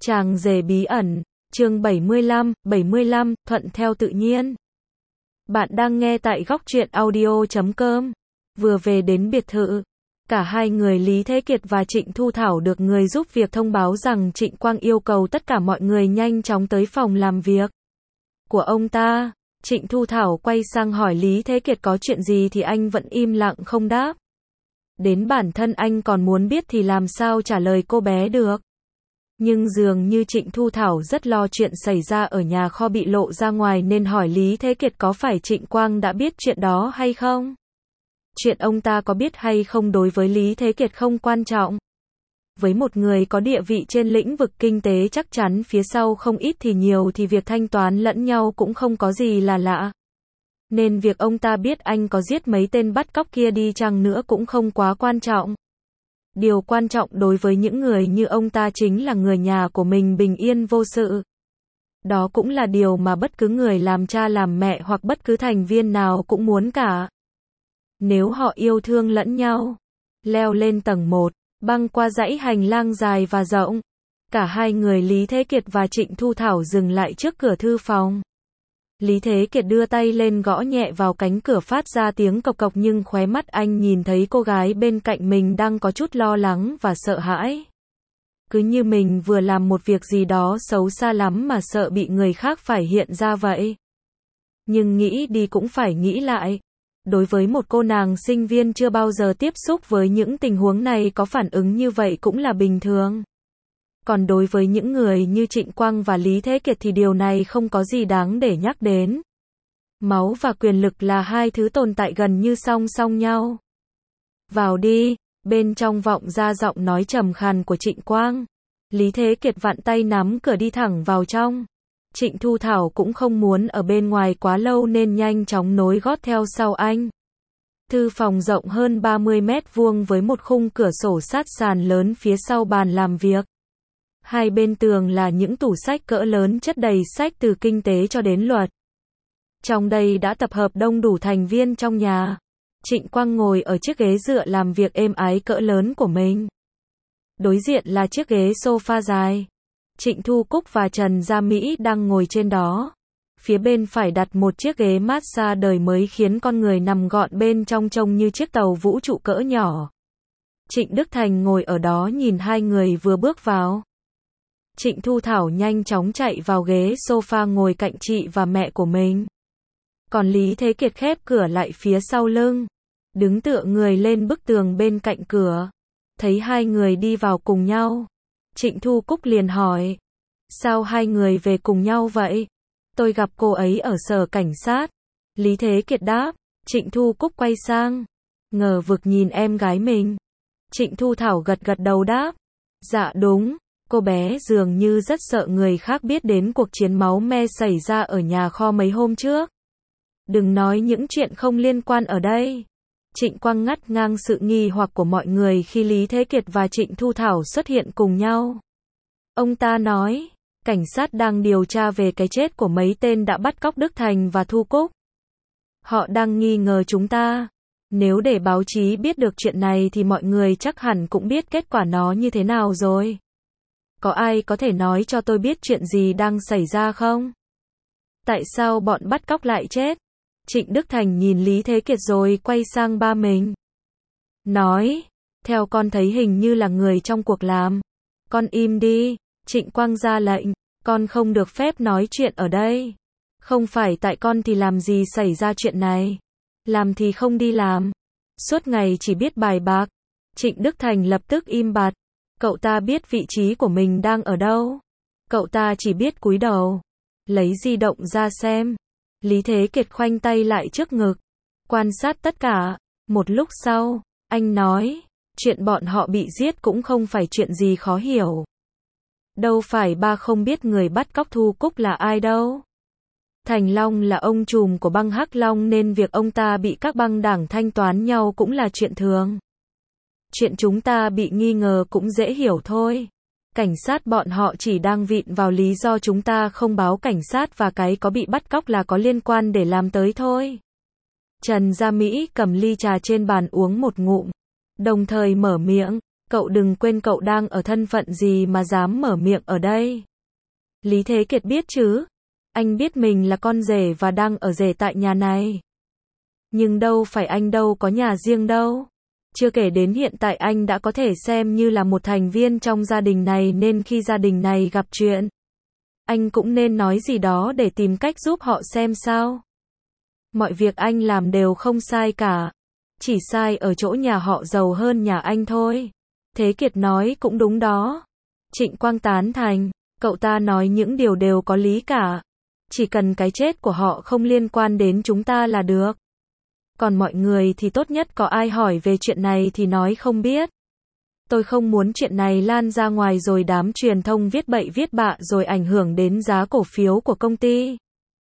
Chàng rể bí ẩn, chương 75, thuận theo tự nhiên. Bạn đang nghe tại góc truyện audio.com. Vừa về đến biệt thự, cả hai người Lý Thế Kiệt và Trịnh Thu Thảo được người giúp việc thông báo rằng Trịnh Quang yêu cầu tất cả mọi người nhanh chóng tới phòng làm việc của ông ta. Trịnh Thu Thảo quay sang hỏi Lý Thế Kiệt có chuyện gì thì anh vẫn im lặng không đáp. Đến bản thân anh còn muốn biết thì làm sao trả lời cô bé được. Nhưng dường như Trịnh Thu Thảo rất lo chuyện xảy ra ở nhà kho bị lộ ra ngoài nên hỏi Lý Thế Kiệt có phải Trịnh Quang đã biết chuyện đó hay không? Chuyện ông ta có biết hay không đối với Lý Thế Kiệt không quan trọng. Với một người có địa vị trên lĩnh vực kinh tế chắc chắn phía sau không ít thì nhiều thì việc thanh toán lẫn nhau cũng không có gì là lạ. Nên việc ông ta biết anh có giết mấy tên bắt cóc kia đi chăng nữa cũng không quá quan trọng. Điều quan trọng đối với những người như ông ta chính là người nhà của mình bình yên vô sự. Đó cũng là điều mà bất cứ người làm cha làm mẹ hoặc bất cứ thành viên nào cũng muốn cả. Nếu họ yêu thương lẫn nhau. Leo lên tầng 1, băng qua dãy hành lang dài và rộng. Cả hai người Lý Thế Kiệt và Trịnh Thu Thảo dừng lại trước cửa thư phòng. Lý Thế Kiệt đưa tay lên gõ nhẹ vào cánh cửa phát ra tiếng cộc cộc nhưng khóe mắt anh nhìn thấy cô gái bên cạnh mình đang có chút lo lắng và sợ hãi. Cứ như mình vừa làm một việc gì đó xấu xa lắm mà sợ bị người khác phải hiện ra vậy. Nhưng nghĩ đi cũng phải nghĩ lại. Đối với một cô nàng sinh viên chưa bao giờ tiếp xúc với những tình huống này có phản ứng như vậy cũng là bình thường. Còn đối với những người như Trịnh Quang và Lý Thế Kiệt thì điều này không có gì đáng để nhắc đến. Máu và quyền lực là hai thứ tồn tại gần như song song nhau. Vào đi, bên trong vọng ra giọng nói trầm khàn của Trịnh Quang. Lý Thế Kiệt vặn tay nắm cửa đi thẳng vào trong. Trịnh Thu Thảo cũng không muốn ở bên ngoài quá lâu nên nhanh chóng nối gót theo sau anh. Thư phòng rộng hơn 30 mét vuông với một khung cửa sổ sát sàn lớn phía sau bàn làm việc. Hai bên tường là những tủ sách cỡ lớn chất đầy sách từ kinh tế cho đến luật. Trong đây đã tập hợp đông đủ thành viên trong nhà. Trịnh Quang ngồi ở chiếc ghế dựa làm việc êm ái cỡ lớn của mình. Đối diện là chiếc ghế sofa dài. Trịnh Thu Cúc và Trần Gia Mỹ đang ngồi trên đó. Phía bên phải đặt một chiếc ghế massage đời mới khiến con người nằm gọn bên trong trông như chiếc tàu vũ trụ cỡ nhỏ. Trịnh Đức Thành ngồi ở đó nhìn hai người vừa bước vào. Trịnh Thu Thảo nhanh chóng chạy vào ghế sofa ngồi cạnh chị và mẹ của mình. Còn Lý Thế Kiệt khép cửa lại phía sau lưng. Đứng tựa người lên bức tường bên cạnh cửa. Thấy hai người đi vào cùng nhau. Trịnh Thu Cúc liền hỏi. Sao hai người về cùng nhau vậy? Tôi gặp cô ấy ở sở cảnh sát. Lý Thế Kiệt đáp. Trịnh Thu Cúc quay sang. Ngờ vực nhìn em gái mình. Trịnh Thu Thảo gật gật đầu đáp. Dạ đúng. Cô bé dường như rất sợ người khác biết đến cuộc chiến máu me xảy ra ở nhà kho mấy hôm trước. Đừng nói những chuyện không liên quan ở đây. Trịnh Quang ngắt ngang sự nghi hoặc của mọi người khi Lý Thế Kiệt và Trịnh Thu Thảo xuất hiện cùng nhau. Ông ta nói, cảnh sát đang điều tra về cái chết của mấy tên đã bắt cóc Đức Thành và Thu Cúc. Họ đang nghi ngờ chúng ta. Nếu để báo chí biết được chuyện này thì mọi người chắc hẳn cũng biết kết quả nó như thế nào rồi. Có ai có thể nói cho tôi biết chuyện gì đang xảy ra không? Tại sao bọn bắt cóc lại chết? Trịnh Đức Thành nhìn Lý Thế Kiệt rồi quay sang ba mình. Nói, theo con thấy hình như là người trong cuộc làm. Con im đi, Trịnh Quang ra lệnh, con không được phép nói chuyện ở đây. Không phải tại con thì làm gì xảy ra chuyện này. Làm thì không đi làm. Suốt ngày chỉ biết bài bạc. Trịnh Đức Thành lập tức im bặt. Cậu ta biết vị trí của mình đang ở đâu. Cậu ta chỉ biết cúi đầu. Lấy di động ra xem. Lý Thế Kiệt khoanh tay lại trước ngực. Quan sát tất cả. Một lúc sau, anh nói. Chuyện bọn họ bị giết cũng không phải chuyện gì khó hiểu. Đâu phải ba không biết người bắt cóc Thu Cúc là ai đâu. Thành Long là ông trùm của băng Hắc Long nên việc ông ta bị các băng đảng thanh toán nhau cũng là chuyện thường. Chuyện chúng ta bị nghi ngờ cũng dễ hiểu thôi. Cảnh sát bọn họ chỉ đang vịn vào lý do chúng ta không báo cảnh sát và cái có bị bắt cóc là có liên quan để làm tới thôi. Trần Gia Mỹ cầm ly trà trên bàn uống một ngụm. Đồng thời mở miệng. Cậu đừng quên cậu đang ở thân phận gì mà dám mở miệng ở đây. Lý Thế Kiệt biết chứ. Anh biết mình là con rể và đang ở rể tại nhà này. Nhưng đâu phải anh đâu có nhà riêng đâu. Chưa kể đến hiện tại anh đã có thể xem như là một thành viên trong gia đình này nên khi gia đình này gặp chuyện, anh cũng nên nói gì đó để tìm cách giúp họ xem sao. Mọi việc anh làm đều không sai cả. Chỉ sai ở chỗ nhà họ giàu hơn nhà anh thôi. Thế Kiệt nói cũng đúng đó. Trịnh Quang tán thành. Cậu ta nói những điều đều có lý cả. Chỉ cần cái chết của họ không liên quan đến chúng ta là được. Còn mọi người thì tốt nhất có ai hỏi về chuyện này thì nói không biết. Tôi không muốn chuyện này lan ra ngoài rồi đám truyền thông viết bậy viết bạ rồi ảnh hưởng đến giá cổ phiếu của công ty.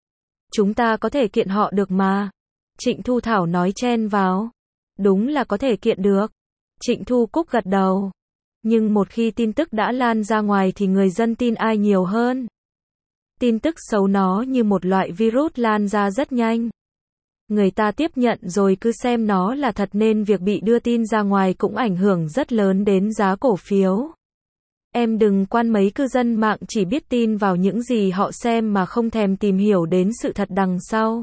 Chúng ta có thể kiện họ được mà. Trịnh Thu Thảo nói chen vào. Đúng là có thể kiện được. Trịnh Thu Cúc gật đầu. Nhưng một khi tin tức đã lan ra ngoài thì người dân tin ai nhiều hơn. Tin tức xấu nó như một loại virus lan ra rất nhanh. Người ta tiếp nhận rồi cứ xem nó là thật nên việc bị đưa tin ra ngoài cũng ảnh hưởng rất lớn đến giá cổ phiếu. Em đừng quan mấy cư dân mạng chỉ biết tin vào những gì họ xem mà không thèm tìm hiểu đến sự thật đằng sau.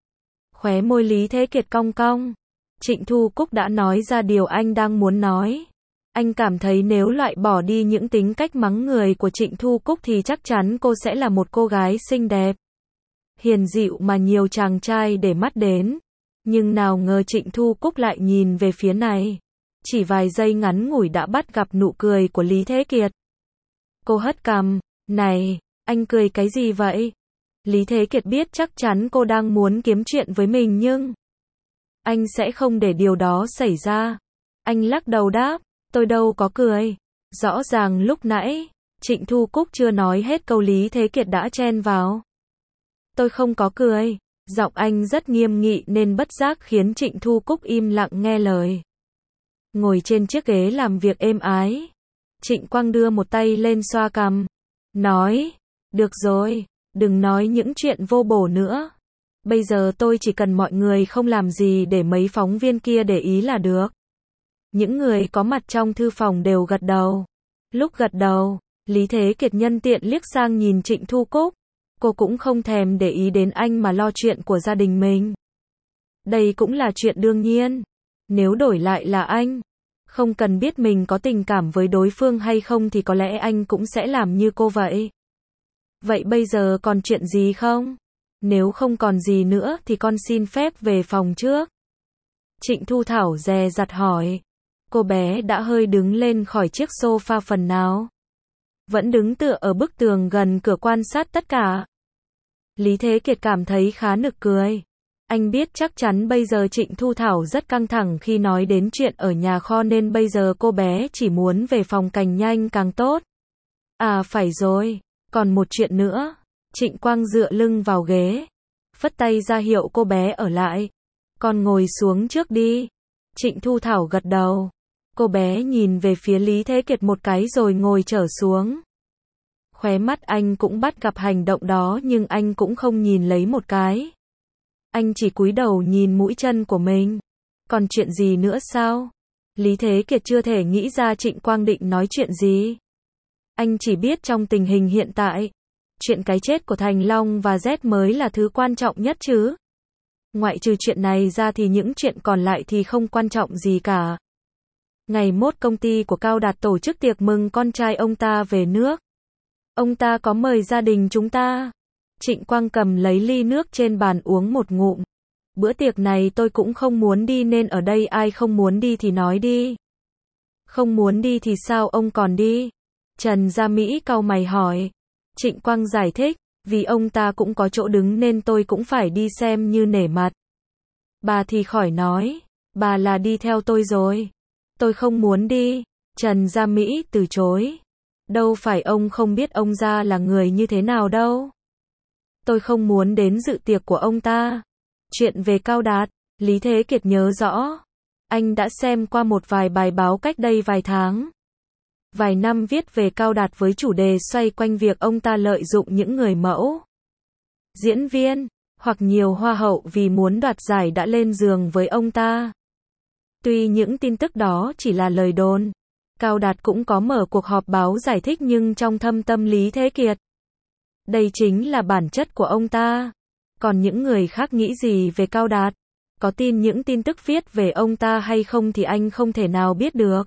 Khóe môi Lý Thế Kiệt cong cong. Trịnh Thu Cúc đã nói ra điều anh đang muốn nói. Anh cảm thấy nếu loại bỏ đi những tính cách mắng người của Trịnh Thu Cúc thì chắc chắn cô sẽ là một cô gái xinh đẹp, hiền dịu mà nhiều chàng trai để mắt đến. Nhưng nào ngờ Trịnh Thu Cúc lại nhìn về phía này. Chỉ vài giây ngắn ngủi đã bắt gặp nụ cười của Lý Thế Kiệt. Cô hất cằm. Này, anh cười cái gì vậy? Lý Thế Kiệt biết chắc chắn cô đang muốn kiếm chuyện với mình nhưng anh sẽ không để điều đó xảy ra. Anh lắc đầu đáp. Tôi đâu có cười. Rõ ràng lúc nãy, Trịnh Thu Cúc chưa nói hết câu Lý Thế Kiệt đã chen vào. Tôi không có cười. Giọng anh rất nghiêm nghị nên bất giác khiến Trịnh Thu Cúc im lặng nghe lời. Ngồi trên chiếc ghế làm việc êm ái. Trịnh Quang đưa một tay lên xoa cằm. Nói. Được rồi. Đừng nói những chuyện vô bổ nữa. Bây giờ tôi chỉ cần mọi người không làm gì để mấy phóng viên kia để ý là được. Những người có mặt trong thư phòng đều gật đầu. Lúc gật đầu, Lý Thế Kiệt nhân tiện liếc sang nhìn Trịnh Thu Cúc. Cô cũng không thèm để ý đến anh mà lo chuyện của gia đình mình. Đây cũng là chuyện đương nhiên. Nếu đổi lại là anh, không cần biết mình có tình cảm với đối phương hay không thì có lẽ anh cũng sẽ làm như cô vậy. Vậy bây giờ còn chuyện gì không? Nếu không còn gì nữa thì con xin phép về phòng trước. Trịnh Thu Thảo dè dặt hỏi. Cô bé đã hơi đứng lên khỏi chiếc sofa phần nào. Vẫn đứng tựa ở bức tường gần cửa quan sát tất cả. Lý Thế Kiệt cảm thấy khá nực cười. Anh biết chắc chắn bây giờ Trịnh Thu Thảo rất căng thẳng khi nói đến chuyện ở nhà kho nên bây giờ cô bé chỉ muốn về phòng càng nhanh càng tốt. À phải rồi, còn một chuyện nữa. Trịnh Quang dựa lưng vào ghế, phất tay ra hiệu cô bé ở lại. Con ngồi xuống trước đi. Trịnh Thu Thảo gật đầu. Cô bé nhìn về phía Lý Thế Kiệt một cái rồi ngồi trở xuống. Khóe mắt anh cũng bắt gặp hành động đó nhưng anh cũng không nhìn lấy một cái. Anh chỉ cúi đầu nhìn mũi chân của mình. Còn chuyện gì nữa sao? Lý Thế Kiệt chưa thể nghĩ ra Trịnh Quang định nói chuyện gì. Anh chỉ biết trong tình hình hiện tại, chuyện cái chết của Thành Long và Z mới là thứ quan trọng nhất chứ. Ngoại trừ chuyện này ra thì những chuyện còn lại thì không quan trọng gì cả. Ngày mốt công ty của Cao Đạt tổ chức tiệc mừng con trai ông ta về nước. Ông ta có mời gia đình chúng ta. Trịnh Quang cầm lấy ly nước trên bàn uống một ngụm. Bữa tiệc này tôi cũng không muốn đi nên ở đây ai không muốn đi thì nói đi. Không muốn đi thì sao ông còn đi? Trần Gia Mỹ cau mày hỏi. Trịnh Quang giải thích, vì ông ta cũng có chỗ đứng nên tôi cũng phải đi xem như nể mặt. Bà thì khỏi nói, bà là đi theo tôi rồi. Tôi không muốn đi. Trần Gia Mỹ từ chối. Đâu phải ông không biết ông Gia là người như thế nào đâu. Tôi không muốn đến dự tiệc của ông ta. Chuyện về Cao Đạt, Lý Thế Kiệt nhớ rõ. Anh đã xem qua một vài bài báo cách đây vài tháng. Vài năm viết về Cao Đạt với chủ đề xoay quanh việc ông ta lợi dụng những người mẫu, diễn viên, hoặc nhiều hoa hậu vì muốn đoạt giải đã lên giường với ông ta. Tuy những tin tức đó chỉ là lời đồn, Cao Đạt cũng có mở cuộc họp báo giải thích nhưng trong thâm tâm Lý Thế Kiệt. Đây chính là bản chất của ông ta. Còn những người khác nghĩ gì về Cao Đạt? Có tin những tin tức viết về ông ta hay không thì anh không thể nào biết được.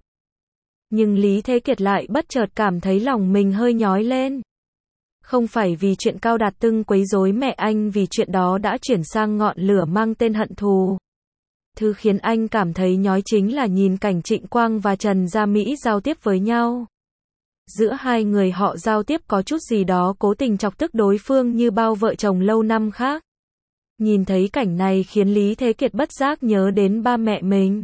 Nhưng Lý Thế Kiệt lại bất chợt cảm thấy lòng mình hơi nhói lên. Không phải vì chuyện Cao Đạt từng quấy rối mẹ anh, vì chuyện đó đã chuyển sang ngọn lửa mang tên hận thù. Thứ khiến anh cảm thấy nhói chính là nhìn cảnh Trịnh Quang và Trần Gia Mỹ giao tiếp với nhau. Giữa hai người họ giao tiếp có chút gì đó cố tình chọc tức đối phương như bao vợ chồng lâu năm khác. Nhìn thấy cảnh này khiến Lý Thế Kiệt bất giác nhớ đến ba mẹ mình.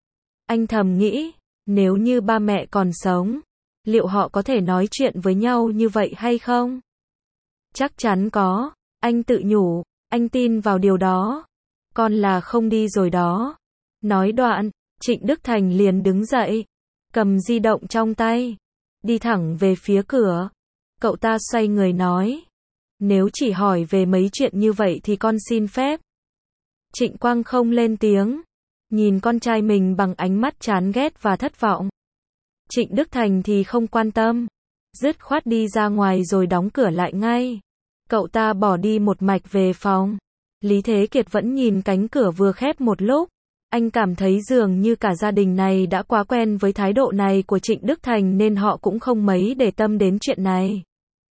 Anh thầm nghĩ, nếu như ba mẹ còn sống, liệu họ có thể nói chuyện với nhau như vậy hay không? Chắc chắn có, anh tự nhủ, anh tin vào điều đó. Con là không đi rồi đó. Nói đoạn, Trịnh Đức Thành liền đứng dậy, cầm di động trong tay, đi thẳng về phía cửa. Cậu ta xoay người nói, nếu chỉ hỏi về mấy chuyện như vậy thì con xin phép. Trịnh Quang không lên tiếng, nhìn con trai mình bằng ánh mắt chán ghét và thất vọng. Trịnh Đức Thành thì không quan tâm, dứt khoát đi ra ngoài rồi đóng cửa lại ngay. Cậu ta bỏ đi một mạch về phòng. Lý Thế Kiệt vẫn nhìn cánh cửa vừa khép một lúc. Anh cảm thấy dường như cả gia đình này đã quá quen với thái độ này của Trịnh Đức Thành nên họ cũng không mấy để tâm đến chuyện này.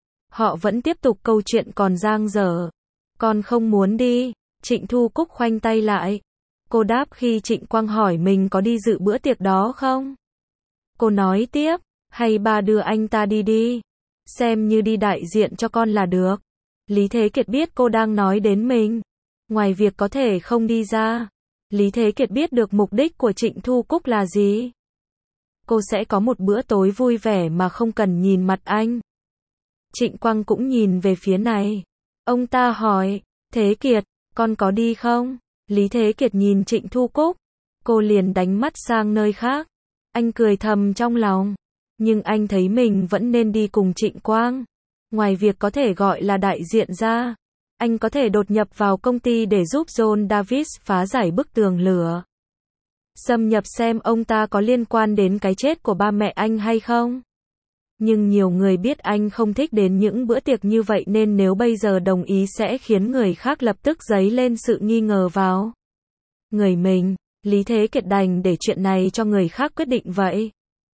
Họ vẫn tiếp tục câu chuyện còn dang dở. Con không muốn đi. Trịnh Thu Cúc khoanh tay lại. Cô đáp khi Trịnh Quang hỏi mình có đi dự bữa tiệc đó không. Cô nói tiếp, hay ba đưa anh ta đi đi. Xem như đi đại diện cho con là được. Lý Thế Kiệt biết cô đang nói đến mình. Ngoài việc có thể không đi ra, Lý Thế Kiệt biết được mục đích của Trịnh Thu Cúc là gì. Cô sẽ có một bữa tối vui vẻ mà không cần nhìn mặt anh. Trịnh Quang cũng nhìn về phía này. Ông ta hỏi, Thế Kiệt, con có đi không? Lý Thế Kiệt nhìn Trịnh Thu Cúc. Cô liền đánh mắt sang nơi khác. Anh cười thầm trong lòng. Nhưng anh thấy mình vẫn nên đi cùng Trịnh Quang. Ngoài việc có thể gọi là đại diện ra, anh có thể đột nhập vào công ty để giúp John Davis phá giải bức tường lửa. Xâm nhập xem ông ta có liên quan đến cái chết của ba mẹ anh hay không. Nhưng nhiều người biết anh không thích đến những bữa tiệc như vậy nên nếu bây giờ đồng ý sẽ khiến người khác lập tức dấy lên sự nghi ngờ vào người mình. Lý Thế Kiệt đành để chuyện này cho người khác quyết định vậy.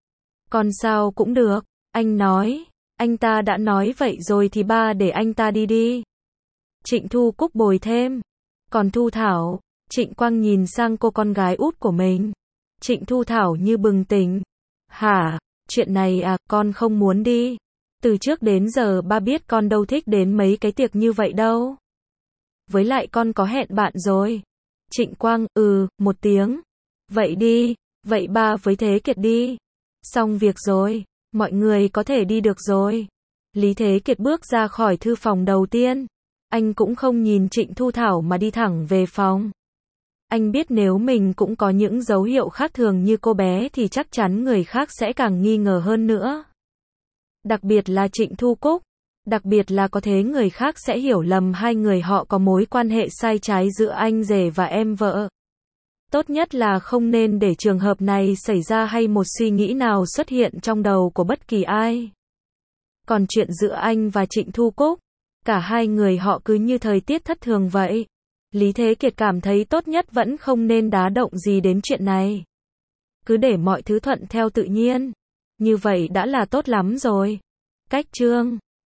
Còn sao cũng được, anh nói. Anh ta đã nói vậy rồi thì ba để anh ta đi đi. Trịnh Thu Cúc bồi thêm. Còn Thu Thảo, Trịnh Quang nhìn sang cô con gái út của mình. Trịnh Thu Thảo như bừng tỉnh. Hả, chuyện này à, con không muốn đi. Từ trước đến giờ ba biết con đâu thích đến mấy cái tiệc như vậy đâu. Với lại con có hẹn bạn rồi. Trịnh Quang, một tiếng. Vậy đi, vậy ba với Thế Kiệt đi. Xong việc rồi, mọi người có thể đi được rồi. Lý Thế Kiệt bước ra khỏi thư phòng đầu tiên. Anh cũng không nhìn Trịnh Thu Thảo mà đi thẳng về phòng. Anh biết nếu mình cũng có những dấu hiệu khác thường như cô bé thì chắc chắn người khác sẽ càng nghi ngờ hơn nữa. Đặc biệt là Trịnh Thu Cúc. Đặc biệt là có thế người khác sẽ hiểu lầm hai người họ có mối quan hệ sai trái giữa anh rể và em vợ. Tốt nhất là không nên để trường hợp này xảy ra hay một suy nghĩ nào xuất hiện trong đầu của bất kỳ ai. Còn chuyện giữa anh và Trịnh Thu Cúc, cả hai người họ cứ như thời tiết thất thường vậy. Lý Thế Kiệt cảm thấy tốt nhất vẫn không nên đá động gì đến chuyện này. Cứ để mọi thứ thuận theo tự nhiên. Như vậy đã là tốt lắm rồi. Cách chương